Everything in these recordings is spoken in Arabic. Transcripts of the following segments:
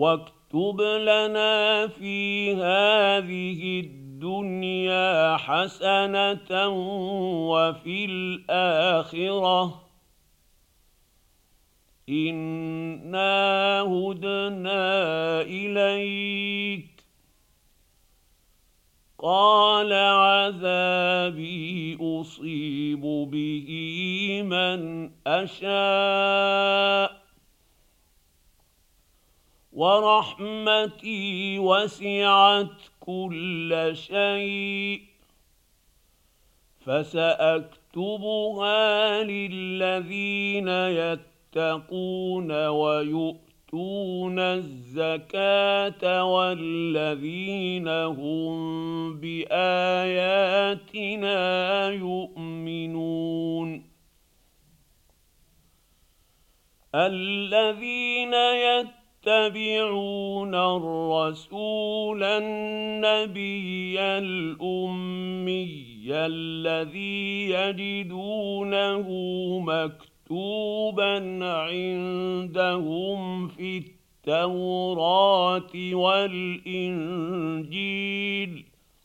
واكتب لنا في هذه الدنيا حسنة وفي الآخرة إنا هدنا إليك. قال عذابي أصيب به من أشاء ورحمتي وسعت كل شيء فسأكتبها للذين يتقون ويؤتون الزكاة والذين هم بآياتنا يؤمنون. الذين يتبعون الرسول النبي الأمي الذي يجدونه مكتوبا عندهم في التوراة والإنجيل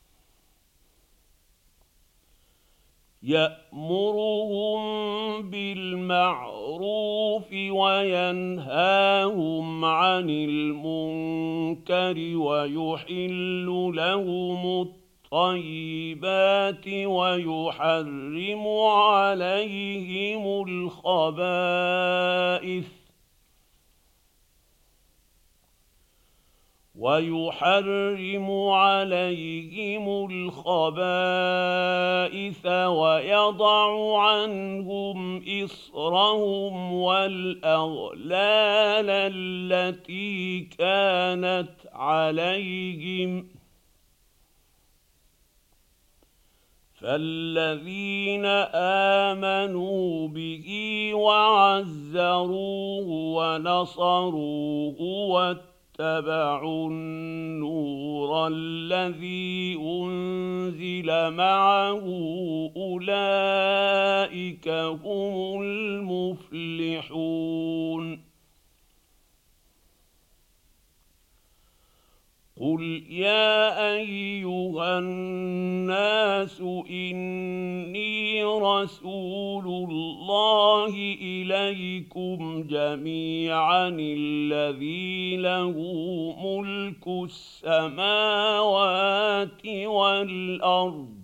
يأمرهم بالمعروف وينهاهم عن المنكر ويحل لهم الطيبات ويحرم عليهم الخبائث ويضع عنهم إصرهم والأغلال التي كانت عليهم. فالذين آمنوا به وعزروه ونصروه واتبعوا النور الذي أنزل معه أولئك هم المفلحون. قل يا أيها الناس إني رسول الله إليكم جميعا الذي له ملك السماوات والأرض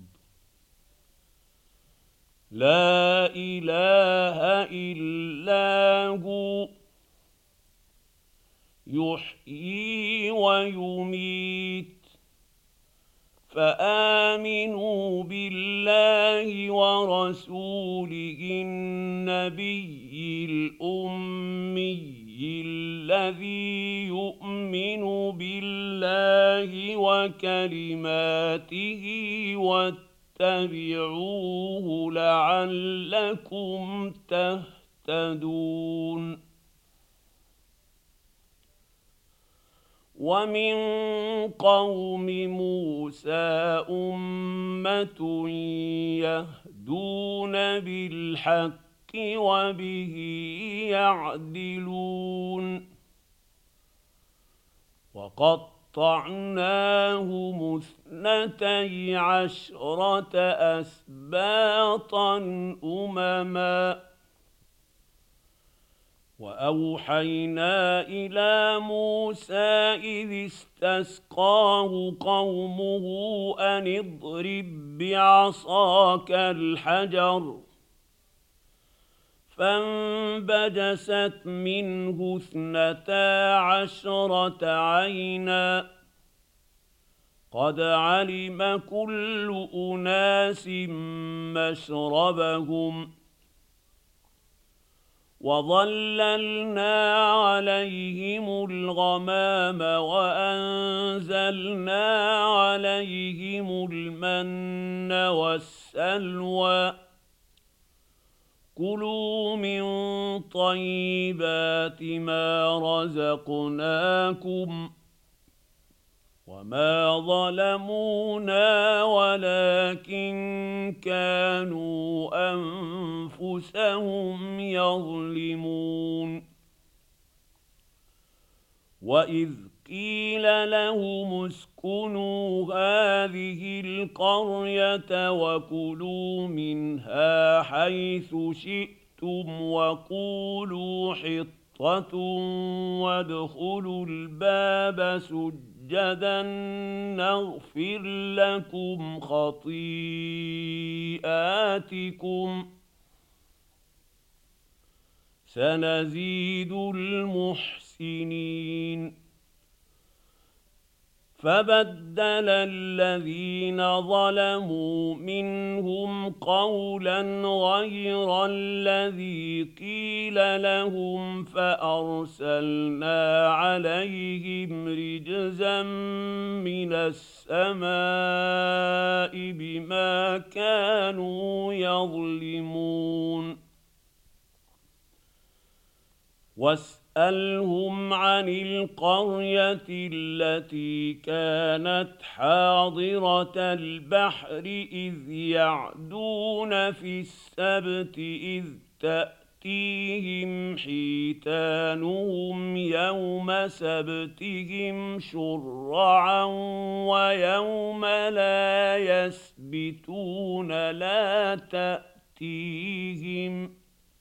لا إله إلا هو يحيي ويميت. فآمنوا بالله ورسوله النبي الأمي الذي يؤمن بالله وكلماته واتبعوه لعلكم تهتدون. ومن قوم موسى أمة يهدون بالحق وبه يعدلون. وقطعناهم 12 أسباطا أمما وأوحينا إلى موسى إذ استسقاه قومه أن اضرب بعصاك الحجر فانبجست منه 12 عينا قد علم كل أناس مشربهم وظللنا عليهم الغمام وأنزلنا عليهم المن والسلوى كلوا من طيبات ما رزقناكم وما ظلمونا ولكن كانوا أنفسهم يظلمون. وإذ قيل لهم اسكنوا هذه القرية وكلوا منها حيث شئتم وقولوا حطة وادخلوا الباب سجدا نغفر لكم خطيئاتكم سنزيد المحسنين. فبدل الذين ظلموا منهم قولا غير الذي قيل لهم فأرسلنا عليهم رجزا من السماء بما كانوا يظلمون. واسألهم عن القرية التي كانت حاضرة البحر إذ يعدون في السبت إذ تأتيهم حيتانهم يوم سبتهم شرعا ويوم لا يسبتون لا تأتيهم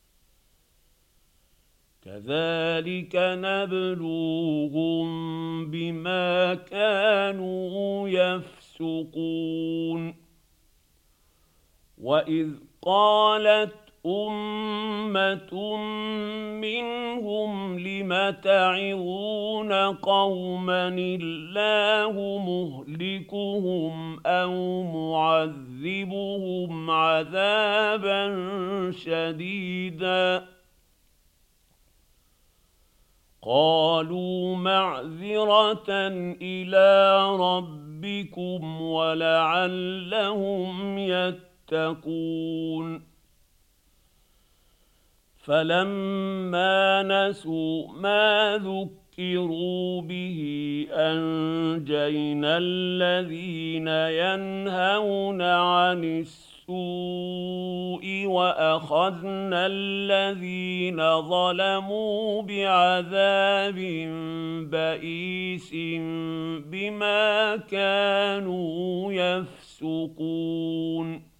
كذلك نبلوهم بما كانوا يفسقون. وإذ قالت أمة منهم لم تعظون قوما الله مهلكهم أو معذبهم عذابا شديدا قالوا معذرة إلى ربكم ولعلهم يتقون. فلما نسوا ما ذكروا به أنجينا الذين ينهون عن السوء وأخذنا الذين ظلموا بعذاب بئيس بما كانوا يفسقون.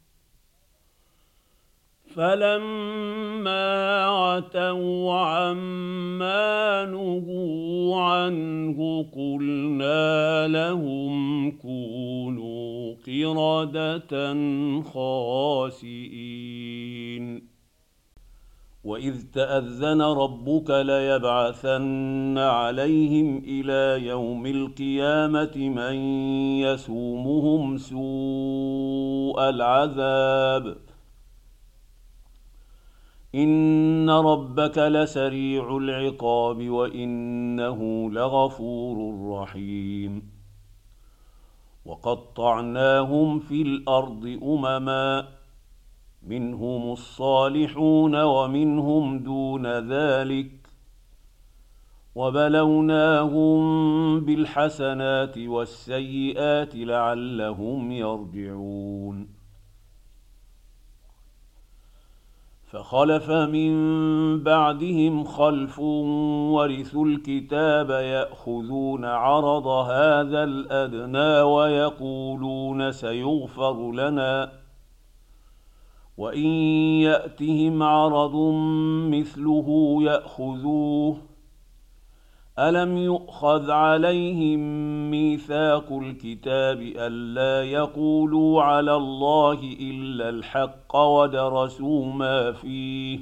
فلما عتوا عما نهوا عنه قلنا لهم كونوا قردة خاسئين. وإذ تأذن ربك ليبعثن عليهم إلى يوم القيامة من يسومهم سوء العذاب إن ربك لسريع العقاب وإنه لغفور رحيم. وقطعناهم في الأرض أمما منهم الصالحون ومنهم دون ذلك وبلوناهم بالحسنات والسيئات لعلهم يرجعون. فخلف من بعدهم خلف ورثوا الكتاب يأخذون عرض هذا الأدنى ويقولون سيغفر لنا وإن يأتهم عرض مثله يأخذوه ألم يؤخذ عليهم ميثاق الكتاب ألا يقولوا على الله إلا الحق ودرسوا ما فيه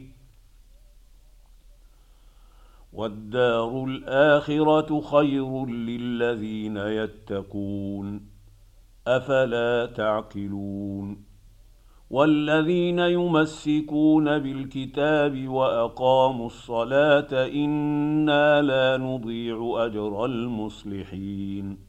والدار الآخرة خير للذين يتقون أفلا تعقلون. والذين يمسكون بالكتاب وأقاموا الصلاة إنا لا نضيع أجر المصلحين.